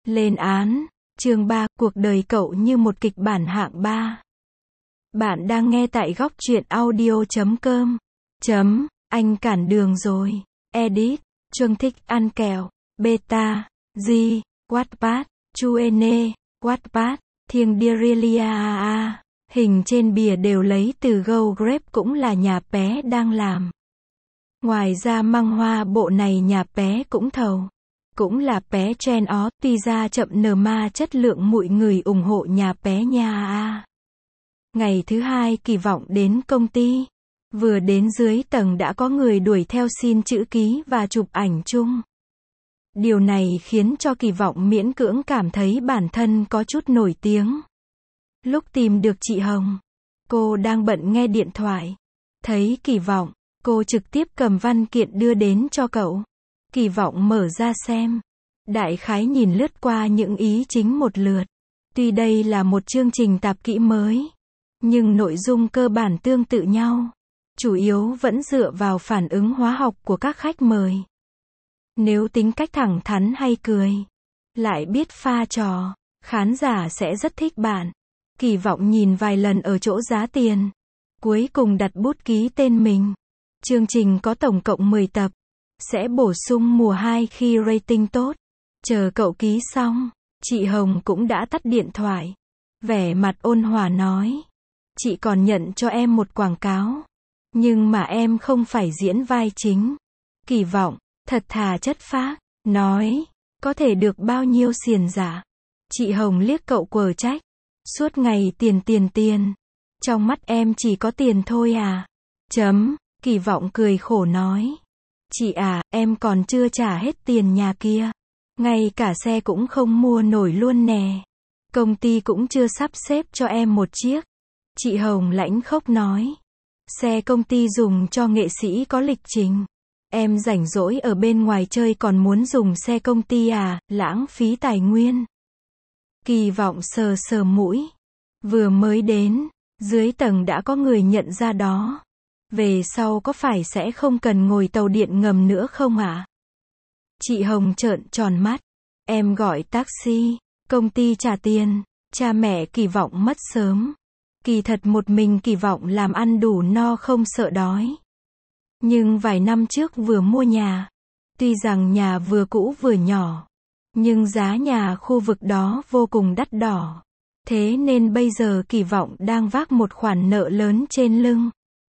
Lên án. Chương 3, cuộc đời cậu như một kịch bản hạng 3. Bạn đang nghe tại góc truyện audio.com. Anh cản đường rồi. Edit. Chương thích ăn kẹo. Beta. G. Wattpad. Chuene. Wattpad. Thiêng Derelia. Hình trên bìa đều lấy từ Go Grape, cũng là nhà Pé đang làm. Ngoài ra măng hoa bộ này nhà Pé cũng thầu. Cũng là Pé chen ó, tuy ra chậm nờ ma chất lượng mọi người ủng hộ nhà Pé nha. Ngày thứ hai Kỳ vọng đến công ty. Vừa đến dưới tầng đã có người đuổi theo xin chữ ký và chụp ảnh chung. Điều này khiến cho Kỳ vọng miễn cưỡng cảm thấy bản thân có chút nổi tiếng. Lúc tìm được chị Hồng, cô đang bận nghe điện thoại. Thấy Kỳ vọng, cô trực tiếp cầm văn kiện đưa đến cho cậu. Kỳ vọng mở ra xem. Đại khái nhìn lướt qua những ý chính một lượt. Tuy đây là một chương trình tạp kỹ mới, nhưng nội dung cơ bản tương tự nhau. Chủ yếu vẫn dựa vào phản ứng hóa học của các khách mời. Nếu tính cách thẳng thắn hay cười, lại biết pha trò, khán giả sẽ rất thích bạn. Kỳ vọng nhìn vài lần ở chỗ giá tiền. Cuối cùng đặt bút ký tên mình. Chương trình có tổng cộng 10 tập. Sẽ bổ sung mùa 2 khi rating tốt. Chờ cậu ký xong, chị Hồng cũng đã tắt điện thoại. Vẻ mặt ôn hòa nói. Chị còn nhận cho em một quảng cáo. Nhưng mà em không phải diễn vai chính. Kỳ vọng, thật thà chất phác, nói. Có thể được bao nhiêu xiển giả. Chị Hồng liếc cậu quở trách. Suốt ngày tiền. Trong mắt em chỉ có tiền thôi à? Kỳ vọng cười khổ nói. Chị à, em còn chưa trả hết tiền nhà kia. Ngay cả xe cũng không mua nổi luôn nè. Công ty cũng chưa sắp xếp cho em một chiếc. Chị Hồng lãnh khốc nói. Xe công ty dùng cho nghệ sĩ có lịch trình. Em rảnh rỗi ở bên ngoài chơi còn muốn dùng xe công ty à, lãng phí tài nguyên. Kỳ vọng sờ mũi. Vừa mới đến, dưới tầng đã có người nhận ra đó. Về sau có phải sẽ không cần ngồi tàu điện ngầm nữa không ạ? Chị Hồng trợn tròn mắt. Em gọi taxi, công ty trả tiền. Cha mẹ Kỳ vọng mất sớm. Kỳ thật một mình Kỳ vọng làm ăn đủ no không sợ đói. Nhưng vài năm trước vừa mua nhà. Tuy rằng nhà vừa cũ vừa nhỏ, nhưng giá nhà khu vực đó vô cùng đắt đỏ. Thế nên bây giờ Kỳ vọng đang vác một khoản nợ lớn trên lưng.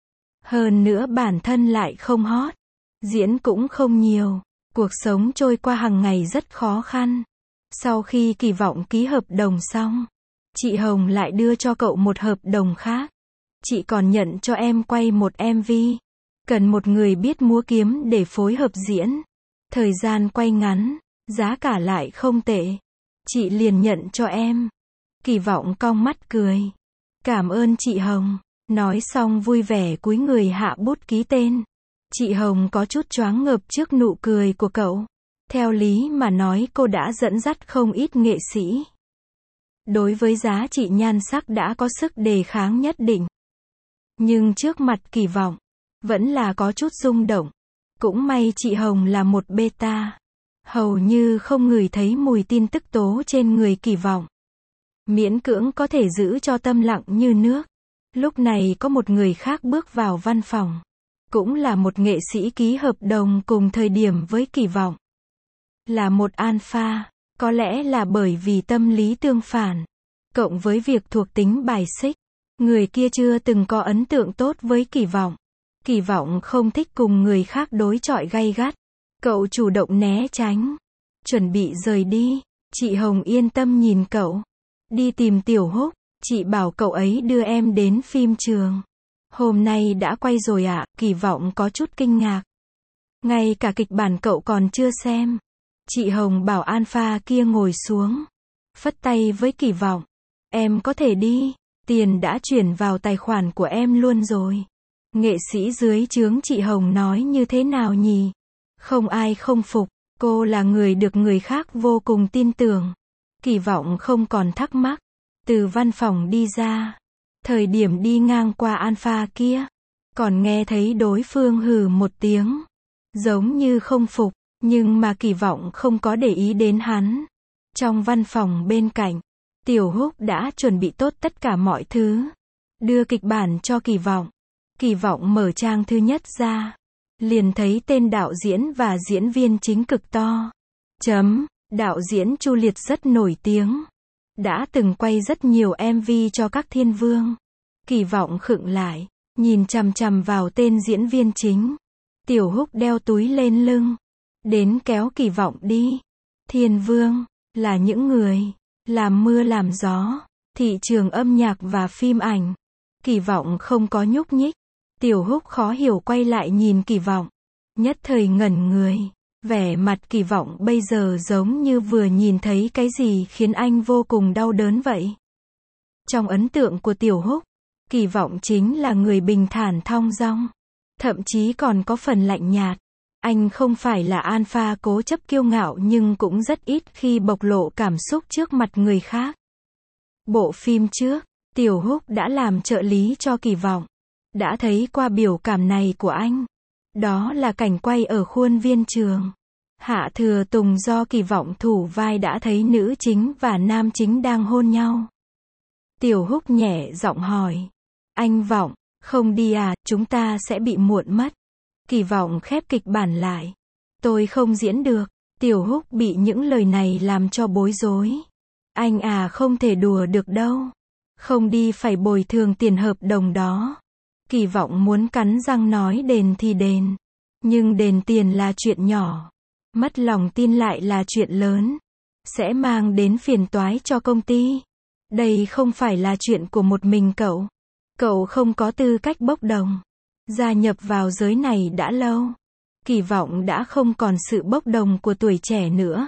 Hơn nữa bản thân lại không hot. Diễn cũng không nhiều. Cuộc sống trôi qua hàng ngày rất khó khăn. Sau khi Kỳ vọng ký hợp đồng xong, chị Hồng lại đưa cho cậu một hợp đồng khác. Chị còn nhận cho em quay một MV. Cần một người biết múa kiếm để phối hợp diễn. Thời gian quay ngắn, giá cả lại không tệ. Chị liền nhận cho em. Kỳ vọng cong mắt cười. Cảm ơn chị Hồng. Nói xong vui vẻ cúi người hạ bút ký tên. Chị Hồng có chút choáng ngợp trước nụ cười của cậu. Theo lý mà nói cô đã dẫn dắt không ít nghệ sĩ. Đối với giá trị nhan sắc đã có sức đề kháng nhất định. Nhưng trước mặt Kỳ vọng, vẫn là có chút rung động. Cũng may chị Hồng là một beta. Hầu như không ngửi thấy mùi tin tức tố trên người Kỳ vọng. Miễn cưỡng có thể giữ cho tâm lặng như nước. Lúc này có một người khác bước vào văn phòng. Cũng là một nghệ sĩ ký hợp đồng cùng thời điểm với Kỳ vọng. Là một alpha, có lẽ là bởi vì tâm lý tương phản. Cộng với việc thuộc tính bài xích. Người kia chưa từng có ấn tượng tốt với Kỳ vọng. Kỳ vọng không thích cùng người khác đối chọi gay gắt. Cậu chủ động né tránh. Chuẩn bị rời đi. Chị Hồng yên tâm nhìn cậu. Đi tìm Tiểu Húc. Chị bảo cậu ấy đưa em đến phim trường. Hôm nay đã quay rồi ạ? Kỳ vọng có chút kinh ngạc. Ngay cả kịch bản cậu còn chưa xem. Chị Hồng bảo alpha kia ngồi xuống. Phất tay với Kỳ vọng. Em có thể đi. Tiền đã chuyển vào tài khoản của em luôn rồi. Nghệ sĩ dưới trướng chị Hồng nói như thế nào nhỉ? Không ai không phục. Cô là người được người khác vô cùng tin tưởng. Kỳ vọng không còn thắc mắc. Từ văn phòng đi ra. Thời điểm đi ngang qua alpha kia. Còn nghe thấy đối phương hừ một tiếng. Giống như không phục. Nhưng mà Kỳ vọng không có để ý đến hắn. Trong văn phòng bên cạnh, Tiểu Húc đã chuẩn bị tốt tất cả mọi thứ. Đưa kịch bản cho Kỳ Vọng. Kỳ Vọng mở trang thứ nhất ra. Liền thấy tên đạo diễn và diễn viên chính cực to. Đạo diễn Chu Liệt rất nổi tiếng. Đã từng quay rất nhiều MV cho các thiên vương. Kỳ Vọng khựng lại, nhìn chằm chằm vào tên diễn viên chính. Tiểu Húc đeo túi lên lưng. Đến kéo Kỳ Vọng đi. Thiên vương, là những người, làm mưa làm gió, thị trường âm nhạc và phim ảnh. Kỳ Vọng không có nhúc nhích. Tiểu Húc khó hiểu quay lại nhìn Kỳ Vọng. Nhất thời ngẩn người. Vẻ mặt Kỳ Vọng bây giờ giống như vừa nhìn thấy cái gì khiến anh vô cùng đau đớn vậy. Trong ấn tượng của Tiểu Húc, Kỳ Vọng chính là người bình thản thong dong. Thậm chí còn có phần lạnh nhạt. Anh không phải là alpha cố chấp kiêu ngạo nhưng cũng rất ít khi bộc lộ cảm xúc trước mặt người khác. Bộ phim trước, Tiểu Húc đã làm trợ lý cho Kỳ Vọng. Đã thấy qua biểu cảm này của anh. Đó là cảnh quay ở khuôn viên trường. Hạ Thừa Tùng do Kỳ Vọng thủ vai đã thấy nữ chính và nam chính đang hôn nhau. Tiểu Húc nhẹ giọng hỏi. Anh Vọng, không đi à, chúng ta sẽ bị muộn mất. Kỳ Vọng khép kịch bản lại. Tôi không diễn được. Tiểu Húc bị những lời này làm cho bối rối. Anh à, không thể đùa được đâu. Không đi phải bồi thường tiền hợp đồng đó. Kỳ Vọng muốn cắn răng nói đền thì đền. Nhưng đền tiền là chuyện nhỏ. Mất lòng tin lại là chuyện lớn. Sẽ mang đến phiền toái cho công ty. Đây không phải là chuyện của một mình cậu. Cậu không có tư cách bốc đồng. Gia nhập vào giới này đã lâu. Kỳ Vọng đã không còn sự bốc đồng của tuổi trẻ nữa.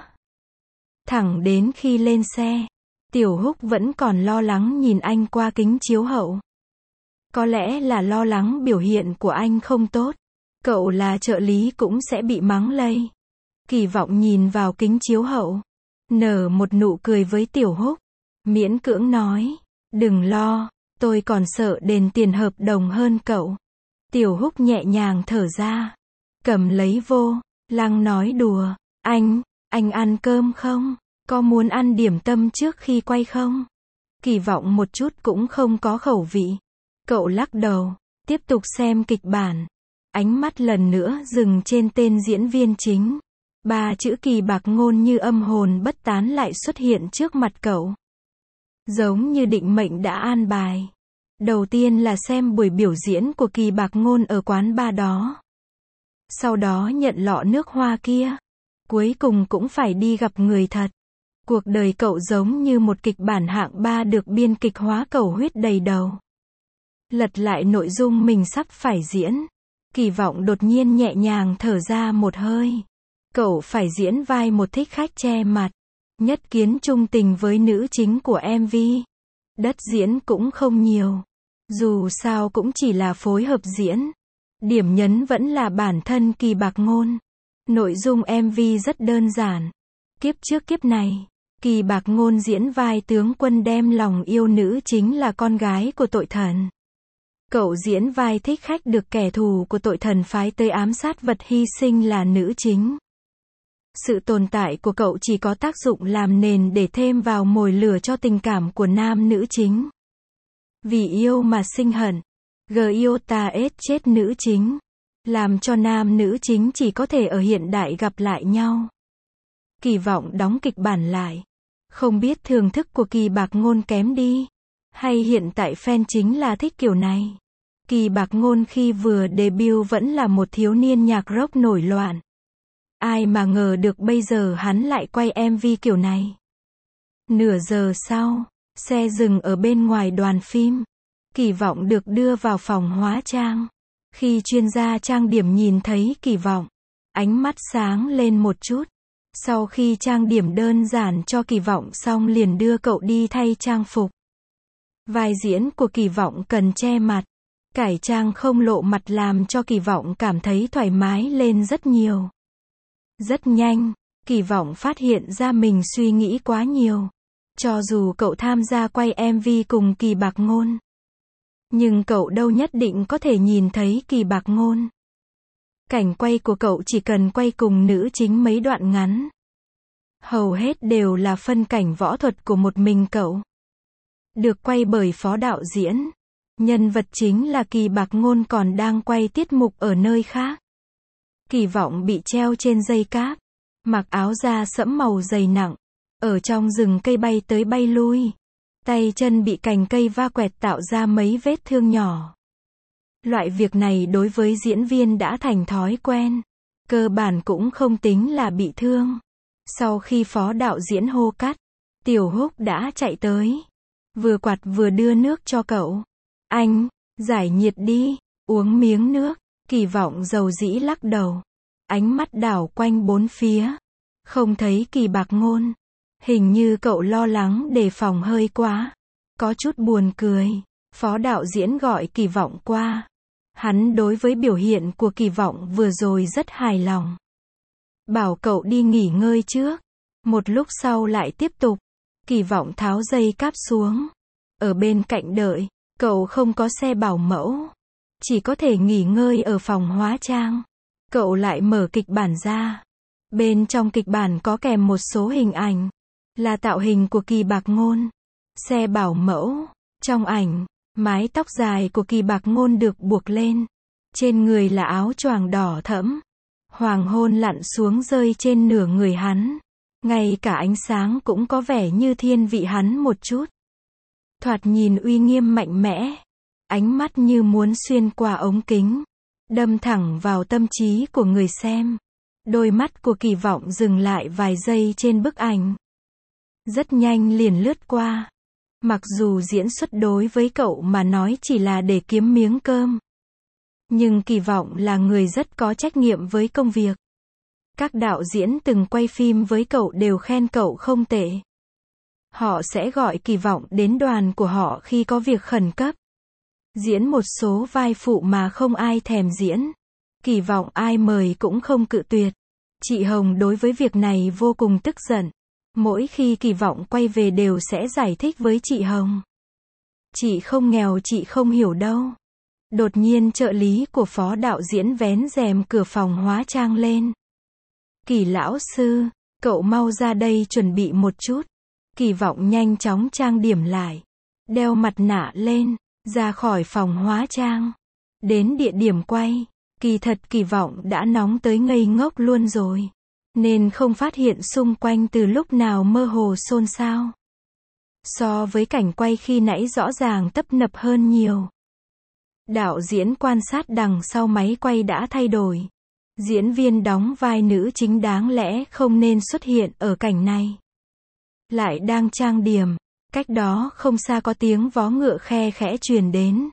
Thẳng đến khi lên xe, Tiểu Húc vẫn còn lo lắng nhìn anh qua kính chiếu hậu. Có lẽ là lo lắng biểu hiện của anh không tốt. Cậu là trợ lý cũng sẽ bị mắng lây. Kỳ Vọng nhìn vào kính chiếu hậu. Nở một nụ cười với Tiểu Húc. Miễn cưỡng nói. Đừng lo, tôi còn sợ đền tiền hợp đồng hơn cậu. Tiểu Húc nhẹ nhàng thở ra. Cầm lấy vô. Lăng nói đùa. Anh ăn cơm không? Có muốn ăn điểm tâm trước khi quay không? Kỳ Vọng một chút cũng không có khẩu vị. Cậu lắc đầu. Tiếp tục xem kịch bản. Ánh mắt lần nữa dừng trên tên diễn viên chính. 3 chữ Kỳ Bạc Ngôn như âm hồn bất tán lại xuất hiện trước mặt cậu. Giống như định mệnh đã an bài. Đầu tiên là xem buổi biểu diễn của Kỳ Bạc Ngôn ở quán bar đó. Sau đó nhận lọ nước hoa kia. Cuối cùng cũng phải đi gặp người thật. Cuộc đời cậu giống như một kịch bản hạng 3 được biên kịch hóa cầu huyết đầy đầu. Lật lại nội dung mình sắp phải diễn. Kỳ Vọng đột nhiên nhẹ nhàng thở ra một hơi. Cậu phải diễn vai một thích khách che mặt. Nhất kiến trung tình với nữ chính của MV. Đất diễn cũng không nhiều. Dù sao cũng chỉ là phối hợp diễn. Điểm nhấn vẫn là bản thân Kỳ Bạc Ngôn. Nội dung MV rất đơn giản. Kiếp trước kiếp này, Kỳ Bạc Ngôn diễn vai tướng quân đem lòng yêu nữ chính là con gái của tội thần. Cậu diễn vai thích khách được kẻ thù của tội thần phái tới ám sát vật hy sinh là nữ chính. Sự tồn tại của cậu chỉ có tác dụng làm nền để thêm vào mồi lửa cho tình cảm của nam nữ chính. Vì yêu mà sinh hận. Yêu ta ết chết nữ chính. Làm cho nam nữ chính chỉ có thể ở hiện đại gặp lại nhau. Kỳ Vọng đóng kịch bản lại. Không biết thưởng thức của Kỳ Bạc Ngôn kém đi. Hay hiện tại fan chính là thích kiểu này. Kỳ Bạc Ngôn khi vừa debut vẫn là một thiếu niên nhạc rock nổi loạn. Ai mà ngờ được bây giờ hắn lại quay MV kiểu này. Nửa giờ sau, xe dừng ở bên ngoài đoàn phim. Kỳ Vọng được đưa vào phòng hóa trang. Khi chuyên gia trang điểm nhìn thấy Kỳ Vọng, ánh mắt sáng lên một chút. Sau khi trang điểm đơn giản cho Kỳ Vọng xong liền đưa cậu đi thay trang phục. Vai diễn của Kỳ Vọng cần che mặt. Cải trang không lộ mặt làm cho Kỳ Vọng cảm thấy thoải mái lên rất nhiều. Rất nhanh, Kỳ Vọng phát hiện ra mình suy nghĩ quá nhiều. Cho dù cậu tham gia quay MV cùng Kỳ Bạc Ngôn, nhưng cậu đâu nhất định có thể nhìn thấy Kỳ Bạc Ngôn. Cảnh quay của cậu chỉ cần quay cùng nữ chính mấy đoạn ngắn. Hầu hết đều là phân cảnh võ thuật của một mình cậu. Được quay bởi phó đạo diễn. Nhân vật chính là Kỳ Bạc Ngôn còn đang quay tiết mục ở nơi khác. Kỳ Vọng bị treo trên dây cáp, mặc áo da sẫm màu dày nặng, ở trong rừng cây bay tới bay lui. Tay chân bị cành cây va quẹt tạo ra mấy vết thương nhỏ. Loại việc này đối với diễn viên đã thành thói quen. Cơ bản cũng không tính là bị thương. Sau khi phó đạo diễn hô cắt, Tiểu Húc đã chạy tới. Vừa quạt vừa đưa nước cho cậu. Anh, giải nhiệt đi, uống miếng nước. Kỳ Vọng dầu dĩ lắc đầu. Ánh mắt đảo quanh bốn phía. Không thấy Kỳ Bạc Ngôn. Hình như cậu lo lắng đề phòng hơi quá. Có chút buồn cười. Phó đạo diễn gọi Kỳ Vọng qua. Hắn đối với biểu hiện của Kỳ Vọng vừa rồi rất hài lòng. Bảo cậu đi nghỉ ngơi trước. Một lúc sau lại tiếp tục. Kỳ Vọng tháo dây cáp xuống. Ở bên cạnh đợi. Cậu không có xe bảo mẫu. Chỉ có thể nghỉ ngơi ở phòng hóa trang. Cậu lại mở kịch bản ra. Bên trong kịch bản có kèm một số hình ảnh. Là tạo hình của Kỳ Bạc Ngôn. Xe bảo mẫu. Trong ảnh, mái tóc dài của Kỳ Bạc Ngôn được buộc lên. Trên người là áo choàng đỏ thẫm. Hoàng hôn lặn xuống rơi trên nửa người hắn. Ngay cả ánh sáng cũng có vẻ như thiên vị hắn một chút. Thoạt nhìn uy nghiêm mạnh mẽ. Ánh mắt như muốn xuyên qua ống kính. Đâm thẳng vào tâm trí của người xem. Đôi mắt của Kỳ Vọng dừng lại vài giây trên bức ảnh. Rất nhanh liền lướt qua. Mặc dù diễn xuất đối với cậu mà nói chỉ là để kiếm miếng cơm. Nhưng Kỳ Vọng là người rất có trách nhiệm với công việc. Các đạo diễn từng quay phim với cậu đều khen cậu không tệ. Họ sẽ gọi Kỳ Vọng đến đoàn của họ khi có việc khẩn cấp. Diễn một số vai phụ mà không ai thèm diễn. Kỳ Vọng ai mời cũng không cự tuyệt. Chị Hồng đối với việc này vô cùng tức giận. Mỗi khi Kỳ Vọng quay về đều sẽ giải thích với chị Hồng. Chị không nghèo, chị không hiểu đâu. Đột nhiên trợ lý của phó đạo diễn vén rèm cửa phòng hóa trang lên. Kỳ lão sư, cậu mau ra đây chuẩn bị một chút. Kỳ Vọng nhanh chóng trang điểm lại. Đeo mặt nạ lên, ra khỏi phòng hóa trang. Đến địa điểm quay, kỳ thật Kỳ Vọng đã nóng tới ngây ngốc luôn rồi. Nên không phát hiện xung quanh từ lúc nào mơ hồ xôn xao. So với cảnh quay khi nãy rõ ràng tấp nập hơn nhiều. Đạo diễn quan sát đằng sau máy quay đã thay đổi. Diễn viên đóng vai nữ chính đáng lẽ không nên xuất hiện ở cảnh này. Lại đang trang điểm. Cách đó không xa có tiếng vó ngựa khe khẽ truyền đến.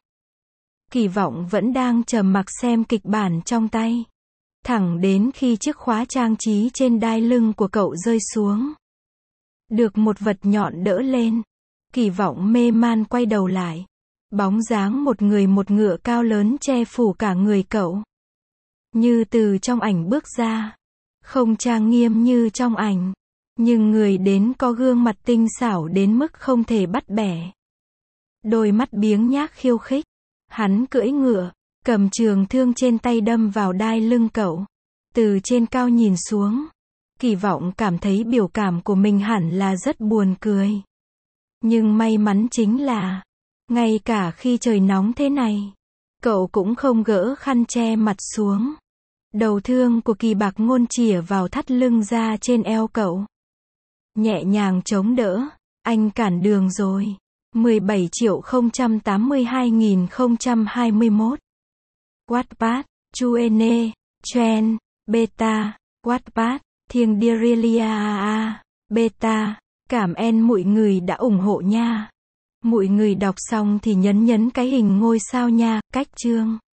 Kỳ Vọng vẫn đang trầm mặc xem kịch bản trong tay. Thẳng đến khi chiếc khóa trang trí trên đai lưng của cậu rơi xuống. Được một vật nhọn đỡ lên. Kỳ Vọng mê man quay đầu lại. Bóng dáng một người một ngựa cao lớn che phủ cả người cậu. Như từ trong ảnh bước ra. Không trang nghiêm như trong ảnh. Nhưng người đến có gương mặt tinh xảo đến mức không thể bắt bẻ. Đôi mắt biếng nhác khiêu khích. Hắn cưỡi ngựa, cầm trường thương trên tay đâm vào đai lưng cậu. Từ trên cao nhìn xuống. Kỳ Vọng cảm thấy biểu cảm của mình hẳn là rất buồn cười. Nhưng may mắn chính là, ngay cả khi trời nóng thế này, cậu cũng không gỡ khăn che mặt xuống. Đầu thương của Kỳ Bạc Ngôn chĩa vào thắt lưng ra trên eo cậu. Nhẹ nhàng chống đỡ. Anh cản đường rồi. 17.082.021. Wattpad, Chuene, Chen, Beta, Wattpad, Thiêng Dirilia, Beta. Cảm ơn mọi người đã ủng hộ nha. Mọi người đọc xong thì nhấn cái hình ngôi sao nha, cách chương.